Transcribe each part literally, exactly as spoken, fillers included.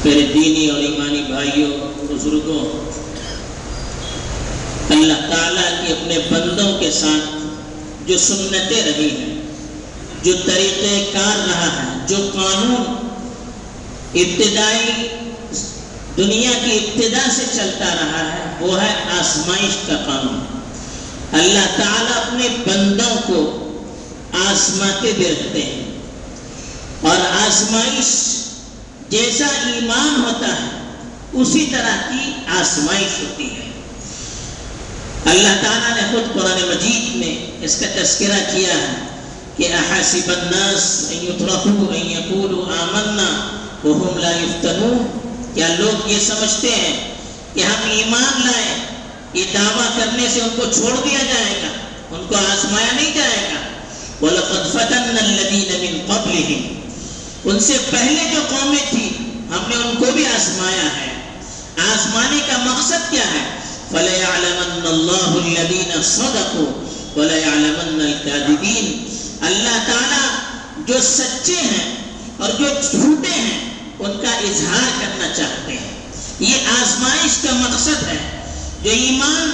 میرے دینی اور ایمانی بھائیوں بزرگوں، اللہ تعالیٰ کی اپنے بندوں کے ساتھ جو سنتیں رہی ہیں، جو طریقہ کار رہا ہے، جو قانون ابتدائی دنیا کی ابتدا سے چلتا رہا ہے، وہ ہے آزمائش کا قانون۔ اللہ تعالیٰ اپنے بندوں کو آزماتے بھی رہتے ہیں، اور آزمائش جیسا ایمان ہوتا ہے اسی طرح کی آزمائش ہوتی ہے۔ اللہ تعالیٰ نے خود قرآن مجید میں اس کا تذکرہ کیا ہے کہ احسب الناس ان یترکوا ان یقولوا آمنا وهم لا یفتنون، کیا لوگ یہ سمجھتے ہیں کہ ہم ایمان لائیں، یہ دعویٰ کرنے سے ان کو چھوڑ دیا جائے گا، ان کو آزمایا نہیں جائے گا؟ وَلَقَدْ فَتَنَّا الَّذِينَ مِن قَبْلِهِمْ، ان سے پہلے جو قومیں تھی ہم نے ان کو بھی آزمایا ہے۔ آزمانے کا مقصد کیا ہے؟ فَلَيَعْلَمَنَّ اللَّهُ الَّذِينَ صَدَقُوا وَلَيَعْلَمَنَّ الْكَاذِبِينَ، اللہ تعالیٰ جو سچے ہیں اور جو جھوٹے ہیں ان کا اظہار کرنا چاہتے ہیں۔ یہ آزمائش کا مقصد ہے۔ جو ایمان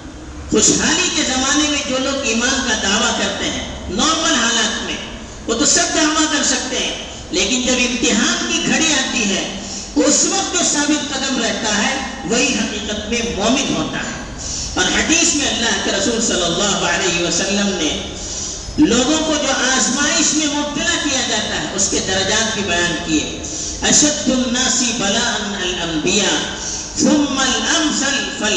خوشحالی کے زمانے میں جو لوگ ایمان کا دعویٰ کرتے ہیں نارمل حالات میں، وہ تو سب دعویٰ کر سکتے ہیں، لیکن جب امتحان کی گھڑی آتی ہے اس وقت جو ثابت قدم رہتا ہے وہی حقیقت میں مومن ہوتا ہے۔ اور حدیث میں اللہ کے رسول صلی اللہ علیہ وسلم نے لوگوں کو جو آزمائش میں مبتلا کیا جاتا ہے اس کے درجات بھی بیان کیے۔ اشد الناس بلاء الانبیاء ثم الامثل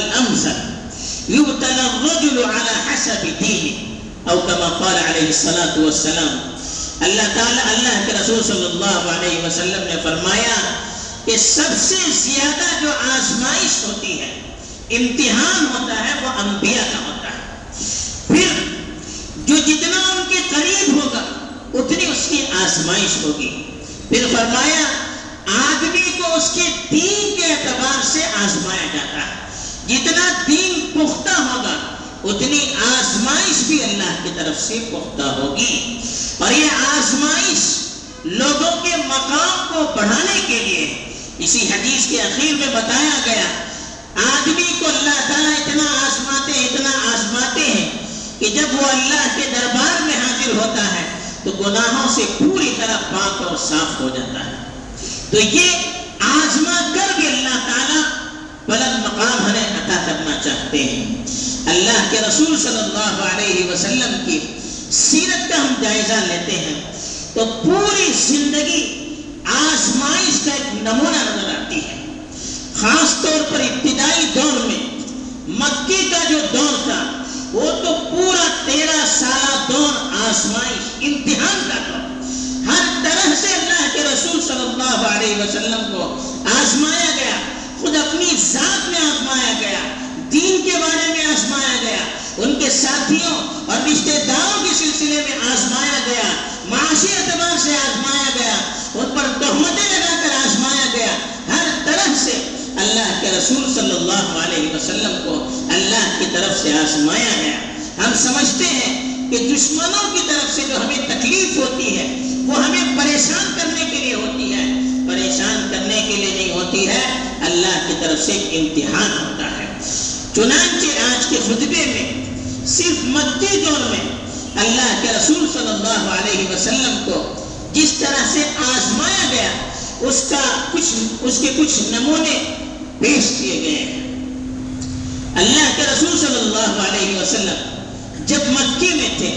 فالامثل یبتلی الرجل على حسب دینه، او کما قال علیہ الصلاۃ والسلام۔ اللہ تعالیٰ اللہ کے رسول صلی اللہ علیہ وسلم نے فرمایا کہ سب سے زیادہ جو آزمائش ہوتی ہے، امتحان ہوتا ہے، وہ انبیاء کا ہوتا ہے۔ پھر جو جتنا ان کے قریب ہوگا اتنی اس کی آزمائش ہوگی۔ پھر فرمایا آدمی کو اس کے دین کے اعتبار سے آزمایا جاتا ہے، جتنا دین پختہ ہوگا اتنی آزمائش بھی اللہ کی طرف سے پختہ ہوگی۔ اور یہ آزمائش لوگوں کے مقام کو بڑھانے کے لیے اسی حدیث کے اخیر میں بتایا گیا، آدمی کو اللہ تعالیٰ اتنا آزماتے اتنا آزماتے ہیں کہ جب وہ اللہ کے دربار میں حاضر ہوتا ہے تو گناہوں سے پوری طرح پاک اور صاف ہو جاتا ہے۔ تو یہ آزما کر بھی اللہ تعالیٰ بلند مقام ہمیں عطا کرنا چاہتے ہیں۔ اللہ کے رسول صلی اللہ علیہ وسلم کی سیرت کا ہم جائزہ لیتے ہیں تو پوری زندگی آزمائش کا ایک نمونہ نظر آتی ہے۔ خاص طور پر ابتدائی دور میں مکی کا جو دور تھا وہ تو پورا تیرہ سالہ دور آزمائش امتحان کا دور، ہر طرح سے اللہ کے رسول صلی اللہ علیہ وسلم کو آزمایا گیا، خود اپنی ذات میں آزمایا گیا، دین کے بارے میں آزمایا گیا، ان کے ساتھیوں اور رشتہ داروں کے سلسلے میں آزمایا گیا، معاشی اعتبار سے آزمایا گیا، ان پر تہمتیں لگا کر آزمایا گیا۔ ہر طرح سے اللہ کے رسول صلی اللہ علیہ وسلم کو اللہ کی طرف سے آزمایا گیا۔ ہم سمجھتے ہیں کہ دشمنوں کی طرف سے جو ہمیں تکلیف ہوتی ہے وہ ہمیں پریشان کرنے کے لیے ہوتی ہے، پریشان کرنے کے لیے نہیں ہوتی ہے، اللہ کی طرف سے ایک امتحان ہوتا ہے۔ چنانچہ آج کے خطبے میں صرف مکی دور میں اللہ کے رسول صلی اللہ علیہ وسلم کو جس طرح سے آزمایا گیا اس کا کچھ اس کے کچھ نمونے پیش کیے گئے ہیں۔ اللہ کے رسول صلی اللہ علیہ وسلم جب مکی میں تھے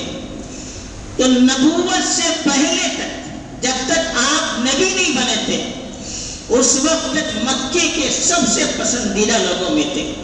تو نبوت سے پہلے تک، جب تک آپ نبی نہیں بنے تھے، اس وقت تک مکے کے سب سے پسندیدہ لوگوں میں تھے۔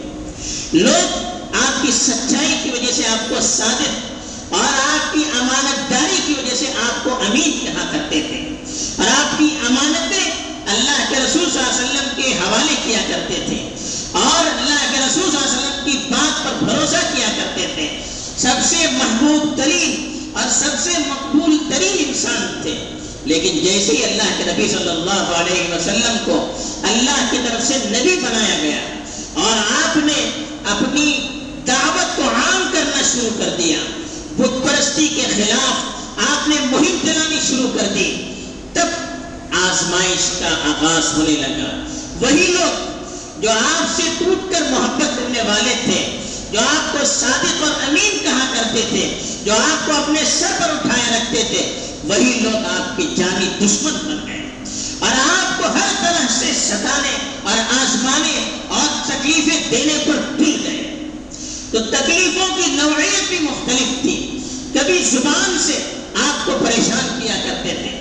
لوگ آپ کی سچائی کی وجہ سے آپ کو صادق اور آپ کی امانت داری کی وجہ سے آپ کو امین کہا کرتے تھے، اور آپ کی امانتیں اللہ کے رسول صلی اللہ علیہ وسلم کے حوالے کیا کرتے تھے، اور اللہ کے رسول صلی اللہ علیہ وسلم کی بات پر بھروسہ کیا کرتے تھے۔ سب سے محبوب ترین اور سب سے مقبول ترین انسان تھے، لیکن جیسے ہی اللہ کے نبی صلی اللہ علیہ وسلم کو اللہ کی طرف سے نبی بنایا گیا اور آپ نے اپنی دعوت کو عام کرنا شروع کر دیا، بت پرستی کے خلاف آپ نے مہم چلانی شروع کر دی، تب آزمائش کا آغاز ہونے لگا۔ وہی لوگ جو آپ سے ٹوٹ کر محبت کرنے والے تھے، جو آپ کو صادق اور امین کہا کرتے تھے، جو آپ کو اپنے سر پر اٹھائے رکھتے تھے، وہی لوگ آپ کے جانی دشمن بن گئے اور آپ کو ہر طرح سے ستانے اور آزمانے اور تکلیفیں دینے پر تل گئے۔ تو تکلیفوں کی نوعیت بھی مختلف تھی۔ کبھی زبان سے آپ کو پریشان کیا کرتے تھے۔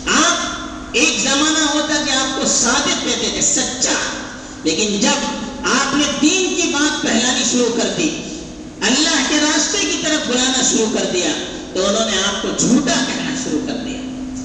آپ ایک زمانہ ہوتا کہ آپ کو صادق کہتے تھے، سچا، لیکن جب آپ نے دین کی بات پھیلانی شروع کر دی، اللہ کے راستے کی طرف بلانا شروع کر دیا، تو انہوں نے آپ کو جھوٹا کہنا شروع کر دیا،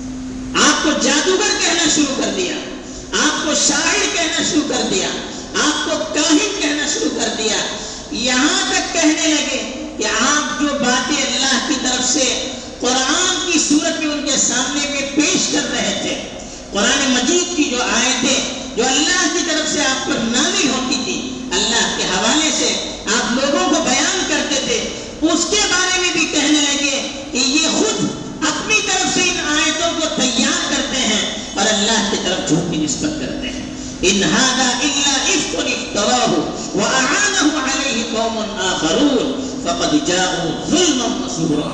آپ کو جادوگر کہنا شروع کر دیا، آپ کو شاعر کہنا شروع کر دیا، آپ کو کاہن کہنا شروع کر دیا، یہاں تک کہنے لگے کہ آپ جو باتیں اللہ کی طرف سے قرآن کی صورت میں ان کے سامنے میں پیش کر رہے تھے، قرآن مجید کی جو آیتیں جو اللہ کی طرف سے آپ پر نازل ہوتی تھی، اللہ کے حوالے سے آپ لوگوں کو بیان کرتے تھے، اس کے بارے میں بھی کہنے لگے کہ یہ خود اپنی طرف سے ان آیتوں کو تیار کرتے ہیں اور اللہ کی طرف جھوٹی نسبت کرتے ہیں۔ ان ھذا الا افک افتراہ واعانہ علیہ قوم آخرون فقد جاءوا ظلما وزورا۔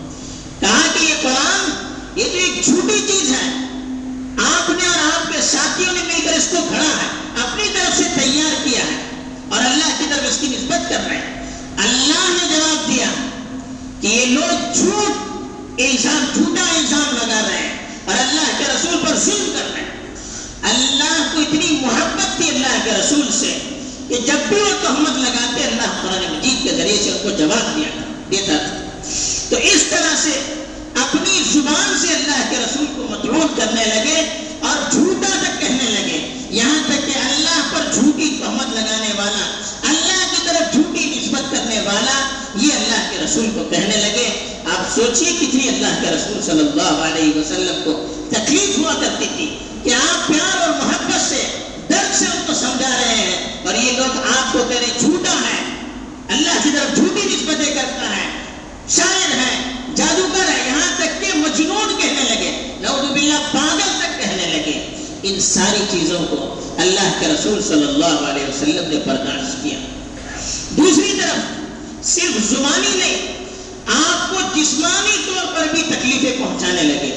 کہا کہ یہ قرآن یہ تو ایک جھوٹی چیز ہے، آپ نے اور آپ کے ساتھیوں نے مل کر اس کو گھڑا ہے، اپنی طرف سے تیار کیا ہے اور اللہ کی طرف اس کی نسبت کر رہے ہیں۔ اللہ نے جواب دیا کہ یہ لوگ جھوٹ الزام جھوٹا الزام لگا رہے ہیں اور اللہ کے رسول پر ظلم کر رہے ہیں۔ اللہ کو اتنی محبت تھی اللہ کے رسول سے کہ جب بھی وہ تہمت لگاتے، اللہ قرآن مجید کے ذریعے سے ان کو جواب دیا تھا دیتا تھا۔ تو اس طرح سے اپنی زبان سے اللہ کے رسول کو مطلوب کرنے لگے اور جھوٹا تک کہنے لگے، یہاں تک کہ اللہ پر جھوٹی تہمت لگانے والا، اللہ کی طرف جھوٹی نسبت کرنے والا، یہ اللہ کے رسول کو کہنے لگے۔ آپ سوچئے کتنی اللہ کے رسول صلی اللہ علیہ وسلم کو تکلیف ہوا کرتی تھی کہ آپ پیار اور محبت سے درد سے ان کو سمجھا رہے ہیں اور یہ لوگ آپ کو کہہ رہے جھوٹا ہے، اللہ کی طرف جھوٹی نسبتیں کرتا ہے، شاعر ہے، جادوگر ہے، یہاں تک کہ مجنون کہنے لگے، نعوذ باللہ پاگل تک کہنے لگے۔ ان ساری چیزوں کو اللہ کے رسول صلی اللہ علیہ وسلم نے برداشت کیا۔ دوسری طرف صرف زبانی نہیں، آپ کو جسمانی طور پر بھی تکلیفیں پہنچانے لگے۔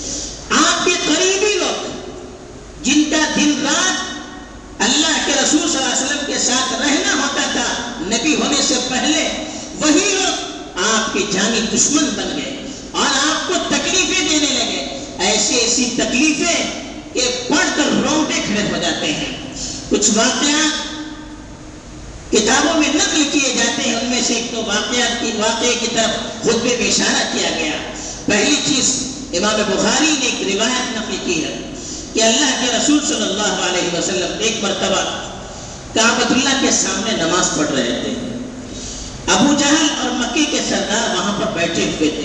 آپ کے قریبی لوگ جن کا دن رات اللہ کے رسول صلی اللہ علیہ وسلم کے ساتھ رہنا ہوتا تھا نبی ہونے سے پہلے، وہی لوگ آپ کے جانی دشمن بن گئے اور آپ کو تکلیفیں دینے لگے، ایسی ایسی تکلیفیں کہ پڑھ کر رونگٹے کھڑے ہو جاتے ہیں۔ کچھ واقعات کتابوں میں نقل کیے جاتے ہیں، ان میں سے ایک تو واقعات کی واقعے کی طرف خطبے میں اشارہ کیا گیا۔ پہلی چیز امام بخاری نے ایک روایت نقل کی ہے کہ اللہ کے رسول صلی اللہ علیہ وسلم ایک مرتبہ کعبۃ اللہ کے سامنے نماز پڑھ رہے تھے۔ ابو جہل اور مکے کے سردار وہاں پر بیٹھے ہوئے تھے۔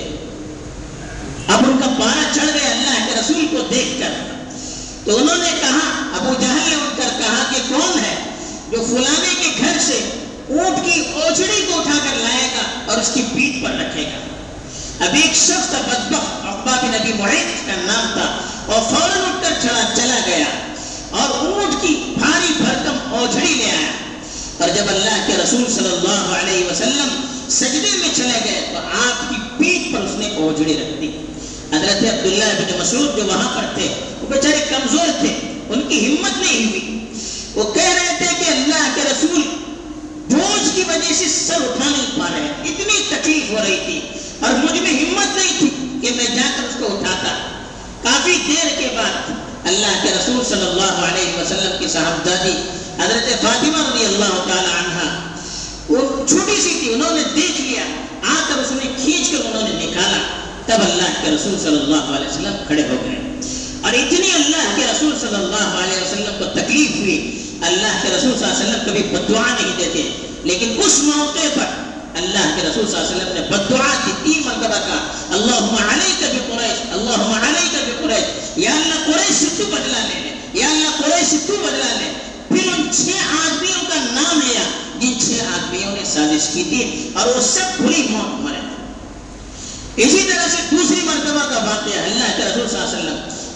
اب ان کا پارا چڑھ گیا اللہ کے رسول کو دیکھ کر، تو انہوں نے کہا، ابو جہل نے اٹھ کر کہا کہ کون ہے جو فلانے کے گھر سے اونٹ کی اوجڑی کو اٹھا کر لائے گا اور اس کی پیٹھ پر رکھے گا۔ اب ایک شخص تھا بدبخت، عقبہ بن ابی معیط کا نام تھا، اور فوراً اٹھ کر چلا چلا گیا اور اونٹ کی بھاری بھرکم اوجڑی لے آیا، اور جب اللہ کے رسول صلی اللہ علیہ وسلم سجدے میں چلے گئے تو آپ کی پیٹھ پر اس نے اوجڑی رکھ دی۔ حضرت عبداللہ بن مسعود جو وہاں پر تھے، وہ بیچارے کمزور تھے، ان کی ہمت نہیں ہوئی، وہ کہہ رہے تھے کہ اللہ کے رسول بوجھ کی وجہ سے سر اٹھا نہیں پا رہے، اتنی تکلیف ہو رہی تھی اور مجھ میں ہمت نہیں تھی کہ میں جا کر اس کو اٹھاتا۔ کافی دیر کے بعد اللہ کے رسول صلی اللہ علیہ وسلم کی صاحبزادی حضرت فاطمہ رضی اللہ تعالی عنہ، وہ چھوٹی سی تھی، انہوں نے دیکھ لیا، آ کر اس نے کھینچ کر انہوں نے نکالا، تب اللہ کے رسول صلی اللہ علیہ وسلم کھڑے ہو گئے۔ اور اتنی اللہ کے رسول صلی اللہ علیہ وسلم کو تکلیف ہوئی، اللہ کے رسول صلی اللہ علیہ وسلم کبھی بددعا نہیں دیتے، لیکن اس موقع پر اللہ کے رسول صلی اللہ علیہ وسلم نے بددعا کی، تین مرتبہ کہا، اللہم علیک بقریش، اللہم علیک بقریش، یا اللہ قریش سے تو بدلہ لے لے، یا اللہ قریش سے تو بدلہ لے۔ پھر ان چھ آدمیوں کا نام لیا جن چھ آدمیوں نے سازش کی تھی اور وہ سب بری موت مرے۔ اسی طرح سے دوسری مرتبہ کا واقعہ، اللہ کے رسول صلی اللہ علیہ وسلم حرم میں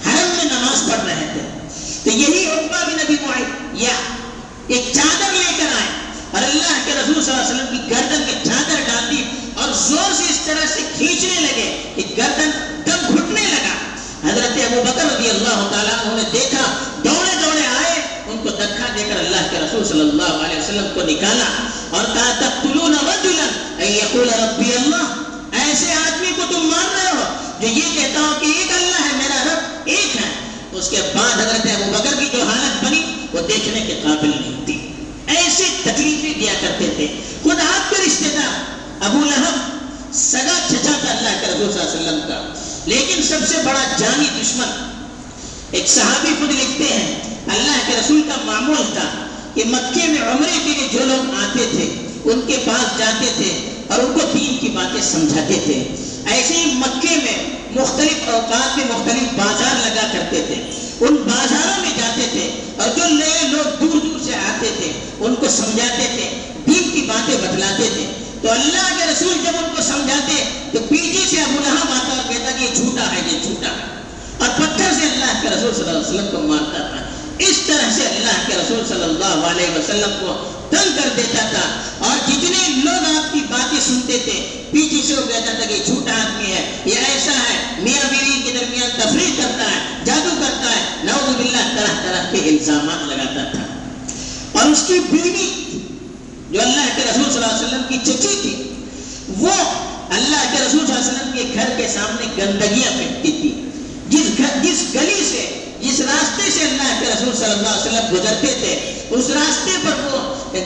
نماز پڑھ رہے تھے. تو یہی عقبہ بن ابی معیط یا ایک چادر لے کر آئے اور اللہ کے رسول صلی اللہ علیہ وسلم کی گردن میں چادر ڈال دی اور زور سے اس طرح سے کھینچنے لگے کہ گردن دم گھٹنے لگا. حضرت ابو بکر رضی اللہ تعالیٰ عنہ نے دیکھا, دوڑے دوڑے آئے, ان کو دھکا دے کر اللہ کے رسول صلی اللہ علیہ وسلم کو نکالا اور کہا تقتلون رجلا ان یقول ربی اللہ, ایسے آدمی کو تم مار رہے ہو جو یہ کہتا ہو کہ ایک اللہ ہے, میرا رب ایک ہے. اس کے بعد حضرت ابو بکر کی جو حالت بنی وہ دیکھنے کے قابل نہیں تھی. ایسے تکلیفیں دیا کرتے تھے. خود آپ کے رشتہ دار ابو لہب سگا چچا تھا اللہ کے رسول صلی اللہ علیہ وسلم کا, لیکن سب سے بڑا جانی دشمن. ایک صحابی خود لکھتے ہیں اللہ کے رسول کا معمول تھا کہ مکے میں عمرے کے لیے جو لوگ آتے تھے ان کے پاس جاتے تھے اور ان کو دین کی باتیں سمجھاتے تھے. ایسے ہی مکے میں مختلف اوقات میں مختلف بازار لگا کرتے تھے, ان بازاروں میں جاتے تھے اور جو نئے لوگ دور دور سے آتے تھے ان کو سمجھاتے تھے, دین کی باتیں بتلاتے تھے. تو اللہ کے رسول جب ان کو سمجھاتے تو پیچھے سے ابو لہب آتا اور کہتا کہ یہ جھوٹا ہے, یہ جھوٹا ہے, اور پتھر سے اللہ کے رسول صلی اللہ علیہ وسلم کو مارتا تھا. اس طرح سے اللہ کے رسول صلی اللہ علیہ وسلم کو تنگ کر دیتا تھا. اور جتنے لوگ آپ کی باتیں سنتے تھے پیچھے سے وہ کہتا تھا کہ یہ جھوٹا آدمی ہے, یہ ایسا ہے, میاں بیوی کے درمیان تفریق کرتا ہے, جادو کرتا ہے, نعوذ باللہ طرح طرح کے الزامات لگاتا تھا. اور اس کی بیوی جو اللہ کے رسول صلی اللہ علیہ وسلم کی چچی تھی وہ اللہ کے رسول صلی اللہ علیہ وسلم کے گھر کے سامنے گندگیاں پھینکتی تھی. جس گھر جس گلی سے جس راستے سے اللہ کے رسول صلی اللہ علیہ وسلم گزرتے تھے اس راستے پر وہ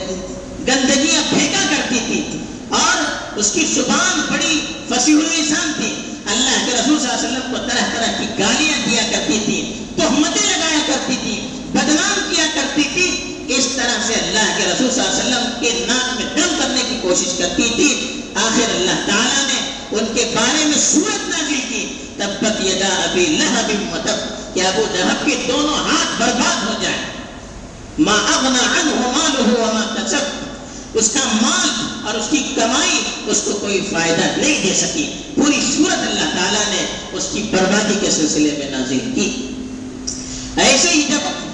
گندگیاں پھینکا کرتی تھی اور اس کی زبان بڑی فصیح اللسان تھی. اللہ کے رسول صلی اللہ علیہ وسلم کو طرح طرح کی گالیاں دیا کرتی تھی, تہمتیں لگایا کرتی تھی, بدنام کیا کرتی تھی. اس طرح سے اللہ کے رسول صلی اللہ علیہ وسلم کے ناک میں دم کرنے کی کوشش کرتی تھی. آخر اللہ تعالیٰ نے ان کے بارے میں سورت نازل کی تبت یدا ابی لہب وتب, کہ ابو لہب کے دونوں ہاتھ برباد ہو جائیں. ما اغنى عنه ماله وما کسب, اس کا مال اور اس کی کمائی اس کو کوئی فائدہ نہیں دے سکی. پوری سورت اللہ تعالیٰ نے اس کی بربادی کے سلسلے میں نازل کی. ایسے ہی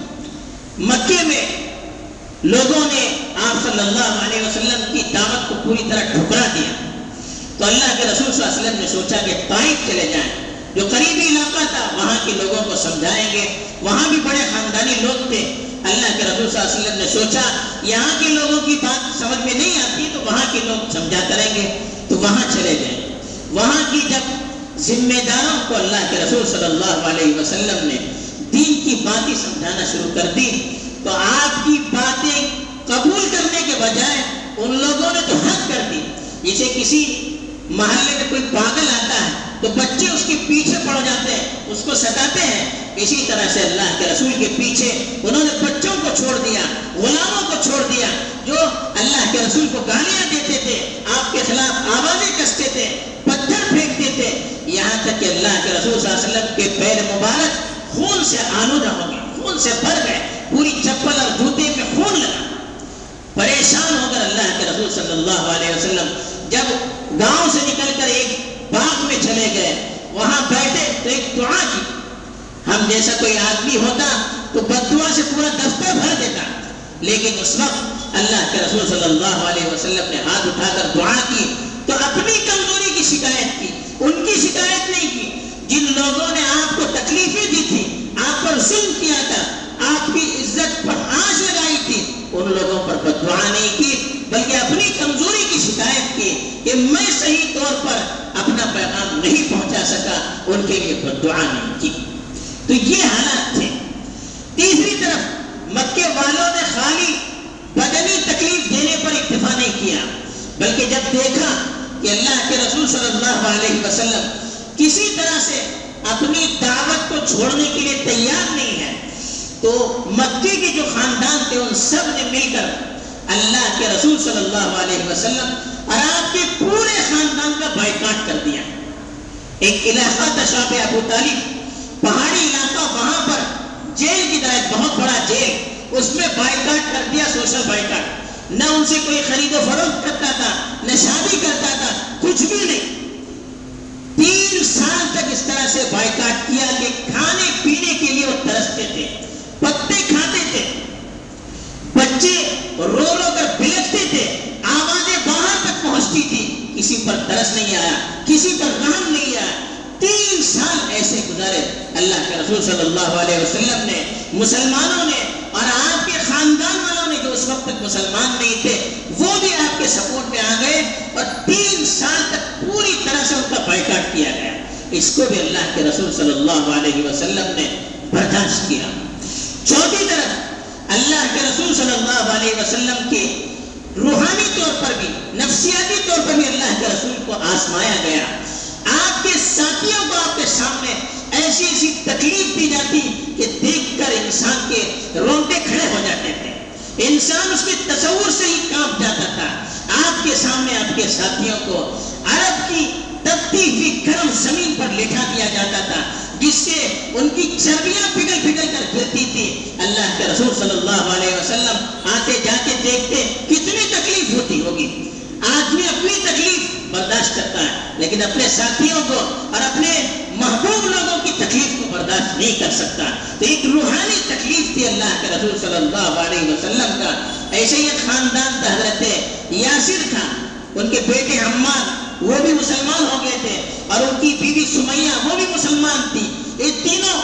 جب مکے میں لوگوں نے آپ صلی اللہ علیہ وسلم کی دعوت کو پوری طرح ٹھکرا دیا تو اللہ کے رسول صلی اللہ علیہ وسلم نے سوچا کہ طائف چلے جائیں, جو قریبی علاقہ تھا, وہاں کے لوگوں کو سمجھائیں گے. وہاں بھی بڑے خاندانی لوگ تھے. اللہ کے رسول صلی اللہ علیہ وسلم نے سوچا یہاں کے لوگوں کی بات سمجھ میں نہیں آتی تو وہاں کے لوگ سمجھا کریں گے, تو وہاں چلے گئے. وہاں کی جب ذمہ داروں کو اللہ کے رسول صلی اللہ علیہ وسلم نے دین کی باتیں سمجھانا شروع کر دی تو آپ کی باتیں قبول کرنے کے بجائے ان لوگوں نے تو حد کر دی. جیسے کسی محلے میں کوئی پاگل آتا ہے تو بچے اس کے پیچھے پڑ جاتے ہیں, اس کو ستاتے ہیں. اسی طرح سے اللہ کے رسول کے پیچھے انہوں نے بچوں کو چھوڑ دیا, غلاموں کو چھوڑ دیا, جو اللہ کے رسول کو گالیاں دیتے تھے, آپ کے خلاف آوازیں کستے تھے, پتھر پھینکتے تھے, یہاں تک کہ اللہ کے رسول صلی اللہ علیہ وسلم کے پیر مبارک خون سے آلودہ ہو گئے, خون سے بھر گئے, پوری چپل اور جوتے میں خون لگا. پریشان ہو کر اللہ کے رسول صلی اللہ علیہ وسلم جب گاؤں سے نکل کر ایک باغ میں چلے گئے, وہاں بیٹھے تو ایک دعا کی. ہم جیسا کوئی آدمی ہوتا تو بد دعا سے پورا دفتر بھر دیتا, لیکن اس وقت اللہ کے رسول صلی اللہ علیہ وسلم نے ہاتھ اٹھا کر دعا کی تو اپنی کمزوری کی شکایت کی, ان کی شکایت نہیں کی. جن لوگوں نے آپ کو تکلیفیں دی تھی, آپ پر ظلم کیا تھا, آپ کی عزت پر آنچ لگائی تھی, ان لوگوں پر بد دعا نہیں کی بلکہ اپنی کمزوری کی شکایت کی کہ میں صحیح طور پر اپنا پیغام نہیں پہنچا سکا, ان کے لیے بد دعا نہیں کی. تو یہ حالات تھے. تیسری طرف مکے والوں نے خالی بدنی تکلیف دینے پر اکتفا نہیں کیا بلکہ جب دیکھا کہ اللہ کے رسول صلی اللہ علیہ وسلم کسی طرح سے اپنی دعوت کو چھوڑنے کے لیے تیار نہیں ہے تو مکے کے جو خاندان تھے ان سب نے مل کر اللہ کے رسول صلی اللہ علیہ وسلم اور آپ کے پورے خاندان کا بائیکاٹ کر دیا. ایک علاقہ تھا شاپ ابو طالب, پہاڑی علاقہ, وہاں پر جیل کی طرح بہت بڑا جیل, اس میں بائیکاٹ کر دیا, سوشل بائیکاٹ. نہ ان سے کوئی خرید و فروخت کرتا تھا, نہ شادی کرتا تھا, کچھ بھی نہیں. تین سال تک اس طرح سے بائیکاٹ کیا کہ کھانے پینے کے لیے لیے وہ ترستے تھے، پتے کھاتے تھے، بچے رو رو کر بلکتے تھے، آوازیں باہر تک پہنچتی تھی، کسی پر ترس نہیں آیا، کسی پر رحم نہیں آیا۔ تین سال ایسے گزارے اللہ کے رسول صلی اللہ علیہ وسلم نے، مسلمانوں نے، اور آپ کے خاندان والوں نے جو اس وقت تک مسلمان نہیں تھے وہ بھی آپ کے سپورٹ میں آ گئے، اور تین سال تک پوری طرح سے ان کا بائیکاٹ کیا گیا۔ اس کو بھی اللہ کے رسول صلی اللہ علیہ وسلم نے برداشت کیا۔ چوتھی طرف اللہ کے رسول صلی اللہ علیہ وسلم کے روحانی طور پر بھی، نفسیاتی طور پر بھی اللہ کے رسول کو آزمایا گیا۔ آپ کے ساتھیوں کو آپ کے سامنے ایسی ایسی تکلیف دی جاتی کہ دیکھ کر انسان کے رونگٹے کھڑے ہو جاتے تھے، انسان اس کے تصور سے ہی کانپ جاتا تھا۔ آپ کے سامنے آپ کے ساتھیوں کو عرب کی تپتی ہوئی گرم زمین پر لٹا دیا جاتا تھا، جس سے ان کی چربیاں پگھل پگھل کر گرتی تھی۔ اللہ کے رسول صلی اللہ علیہ وسلم آتے جاتے دیکھتے کتنی تکلیف ہوتی ہوگی۔ آدمی اپنی تکلیف برداشت کرتا ہے لیکن اپنے ساتھیوں کو اور اپنے محبوب لوگوں کی تکلیف کو برداشت نہیں کر سکتا۔ تو ایک روحانی تکلیف تھی اللہ کے رسول صلی اللہ علیہ وسلم کا۔ ایسے ہی ایک خاندان تھا، حضرت یاسر تھا، ان کے بیٹے عمار وہ بھی مسلمان ہو گئے تھے، اور ان کی بیوی سمیہ وہ بھی مسلمان تھی۔ یہ تینوں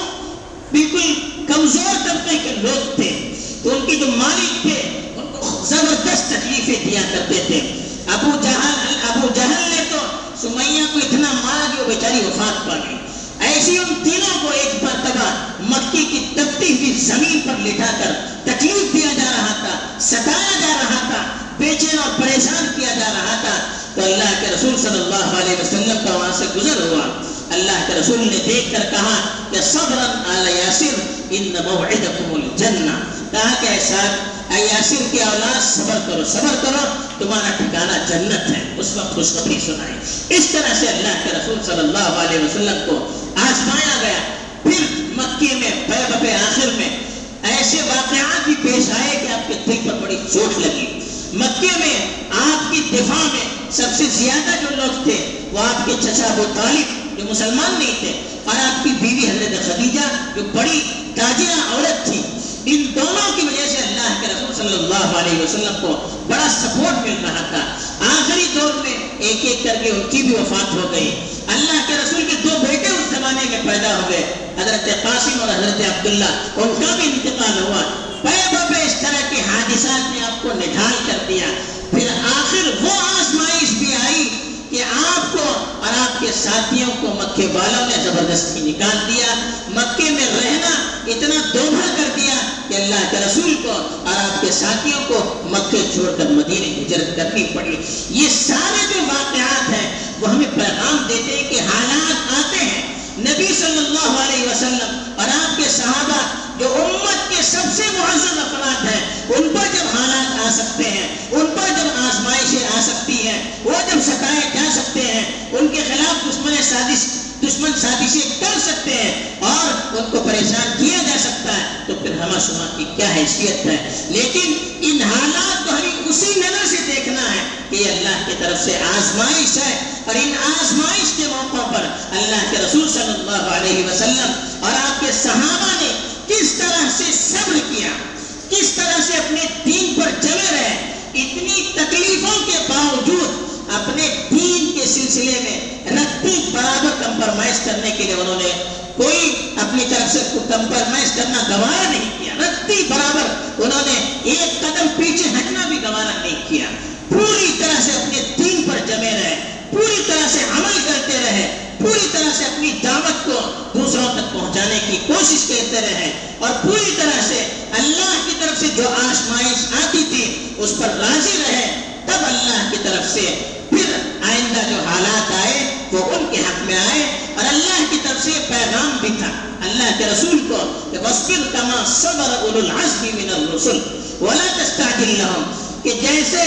بالکل کمزور طبقے کے لوگ تھے، تو ان کے جو مالک تھے ان کو زبردست تکلیفیں دیا کرتے تھے۔ ابو جہل ابو جہل نے تو سمیہ کو اتنا مارا کہ وہ بیچاری وفات پا گئی۔ ایسی ان تینوں کو ایک مرتبہ مکے کی تپتی ہوئی زمین پر لٹا کر تکلیف دیا جا رہا تھا، ستایا جا رہا تھا، بے چین اور پریشان کیا جا رہا تھا۔ تو اللہ کے رسول صلی اللہ علیہ وسلم کا وہاں سے گزر ہوا۔ اللہ کے رسول نے دیکھ کر کہا کہ صبراً آل یاسر ان موعدکم الجنہ، کہا کہ اے صاحب، اے یاسر کی اولاد، صبر کرو صبر کرو، تمہارا ٹھکانہ جنت ہے۔ اس وقت خوشخبری سنائی۔ اس طرح سے اللہ کے رسول صلی اللہ علیہ وسلم کو آزمایا گیا۔ پھر مکے میں بیعت آخر میں ایسے واقعات بھی پیش آئے کہ آپ کے دل پر بڑی چوٹ لگی۔ مکے میں آپ کی دفاع میں سب سے زیادہ جو لوگ تھے وہ آپ کے چچا ابو طالب جو مسلمان نہیں تھے، اور آپ کی بیوی حضرت خدیجہ جو بڑی تاجرہ عورت تھی۔ ان دونوں کی وجہ سے اللہ کے رسول صلی اللہ علیہ وسلم کو بڑا سپورٹ مل رہا تھا۔ آخری دور میں ایک ایک کر کے ان کی بھی وفات ہو گئی۔ اللہ کے رسول کے دو بیٹے اس زمانے میں پیدا ہوئے، حضرت قاسم اور حضرت عبداللہ، ان کا بھی انتقال ہوا۔ پے پے اس طرح کے حادثات نے آپ کو نڈھال کر دیا۔ پھر آخر وہ آزمائش بھی آئی کہ آپ کو اور آپ کے ساتھیوں کو مکے والوں نے زبردستی نکال دیا۔ مکے میں رہنا اتنا دوبھا کر دیا کہ اللہ کے رسول کو اور آپ کے ساتھیوں کو مکے چھوڑ کر مدینے ہجرت کرنی پڑی۔ یہ سارے جو واقعات ہیں وہ ہمیں پیغام دیتے ہیں کہ حالات آتے ہیں۔ نبی صلی اللہ علیہ وسلم اور آپ کے صحابہ جو امت کے سب سے معزز افراد ہیں، ان پر جب حالات آ سکتے ہیں، ان پر جب آزمائشیں آ سکتی ہیں، وہ جب ستائے جا سکتے ہیں، ان کے خلاف دشمن سازش دشمن سازشیں کر سکتے ہیں اور ان کو پریشان کیا جا سکتا ہے، تو پھر ہمہ شمہ کی کیا حیثیت ہے۔ لیکن ان حالات کو ہمیں اسی نظر سے دیکھنا ہے کہ یہ اللہ کی طرف سے آزمائش ہے، اور ان آزمائش کے موقع پر اللہ کے رسول صلی اللہ علیہ وسلم اور آپ کے صحابہ نے کس طرح سے صبر کیا، کس طرح سے اپنے دین پر جمے رہے، اتنی تکلیفوں کے باوجود اپنے دین کے سلسلے میں رتی برابر کمپرمائز کرنے کے لیے انہوں نے کوئی اپنی طرف سے کمپرمائز کرنا گوارا نہیں کیا۔ رتی برابر انہوں نے ایک قدم پیچھے ہٹنا بھی گوارا نہیں کیا۔ پوری طرح سے اپنے دین پر جمے رہے، پوری طرح سے عمل کرتے رہے، پوری طرح سے اپنی دعوت کو دوسروں تک پہنچانے کی کوشش کرتے رہے، اور پوری طرح سے اللہ کی طرف سے جو آزمائش آتی تھی اس پر راضی رہے۔ تب اللہ کی طرف سے پھر آئندہ جو حالات آئے وہ ان کے حق میں آئے، اور اللہ کی طرف سے پیغام بھی تھا اللہ کے رسول کو کہ وَاصْبِرْ كَمَا صَبَرَ أُولُو الْعَزْمِ مِنَ الرُّسُلِ وَلَا تَسْتَعْجِلْ لَهُمْ، کہ جیسے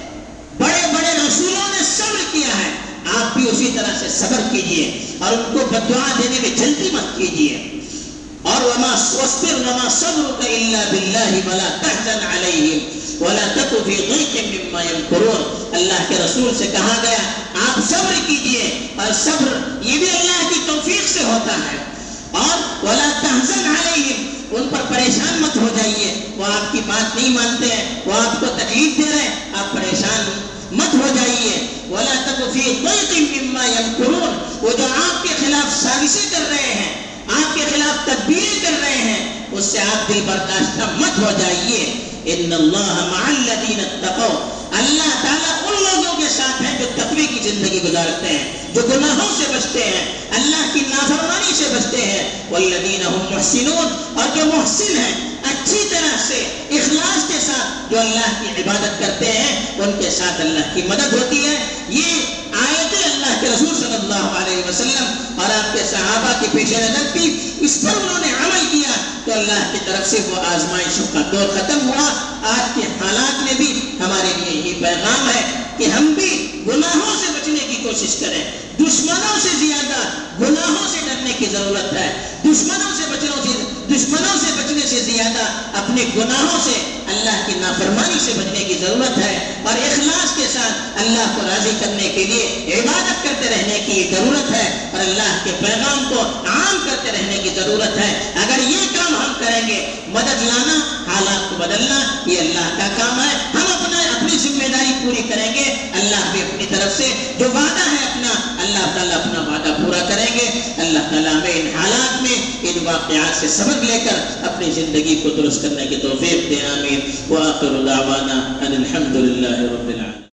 بڑے بڑے رسولوں نے صبر کیا ہے آپ بھی اسی طرح سے صبر کیجئے، اور ان کو بددعا دینے میں جلدی مت کیجئے۔ اور وَمَا وَاصْبِرْ وَمَا صَبْرُكَ إِلَّا بِاللَّهِ وَلَا تَحْزَنْ عَلَيْهِمْ وَلَا تَكُ فِي ضِيقٍ مِّمَّا يَمْكُرُونَ، اللہ کے رسول سے کہا گیا آپ صبر کیجئے، اور صبر یہ بھی اللہ کی توفیق سے ہوتا ہے، اور وَلَا تَحْزَنْ عَلَيْهِمْ، ان پر پریشان مت ہو جائیے، وہ آپ کی بات نہیں مانتے ہیں، وہ آپ کو تکلیف دے رہے ہیں، آپ پریشان مت ہو جائیے۔ وَلَا تَكُ فِي ضَيْقٍ مِّمَّا يَمْكُرُونَ، وہ جو آپ کے خلاف سازشیں کر رہے ہیں، آپ کے خلاف تدبیریں کر رہے ہیں، اس سے آپ دل برداشتہ مت ہو جائیے۔ ان اللہ مع الذین اتقوا، اللہ تعالیٰ ان لوگوں کے ساتھ ہیں جو تقوی کی زندگی گزارتے ہیں، جو گناہوں سے بچتے ہیں، اللہ کی نافرمانی سے بچتے ہیں۔ والذین هم محسنون، اور جو محسن ہیں، اچھی طرح سے اخلاص کے ساتھ جو اللہ کی عبادت کرتے ہیں، ان کے ساتھ اللہ کی مدد ہوتی ہے۔ یہ آیتیں اللہ کے رسول صلی اللہ علیہ وسلم اور آپ کے صحابہ کے پیش نظر تھی، اس پر انہوں نے عمل کیا تو اللہ کی طرف سے وہ آزمائشوں کا دور ختم ہوا۔ آج کے حالات میں بھی ہمارے لیے یہ پیغام ہے کہ ہم بھی گناہوں سے بچنے کی کوشش کریں، دشمنوں سے زیادہ گناہوں سے ڈرنے کی ضرورت ہے، دشمنوں سے بچنوں سے دشمنوں سے بچنے سے زیادہ اپنے گناہوں سے، اللہ کی نافرمانی سے بچنے کی ضرورت ہے، اور اخلاص کے ساتھ اللہ کو راضی کرنے کے لیے عبادت کرتے رہنے کی ضرورت ہے، اور اللہ کے پیغام کو عام کرتے رہنے کی ضرورت ہے۔ اگر یہ کام ہم کریں گے، مدد لانا، حالات کو بدلنا، یہ اللہ کا کام ہے۔ ہم اپنا اپنی ذمہ داری پوری کریں گے، اللہ بھی اپنی طرف سے جو وعدہ ہے اپنا، اللہ تعالیٰ اپنا وعدہ پورا کریں گے۔ اللہ تعالیٰ میں ان حالات میں ان واقعات سے سبق لے کر اپنی زندگی کو درست کرنے کی توفیق دے، آمین۔ وآخر دعوانا ان الحمد للہ رب العالمین۔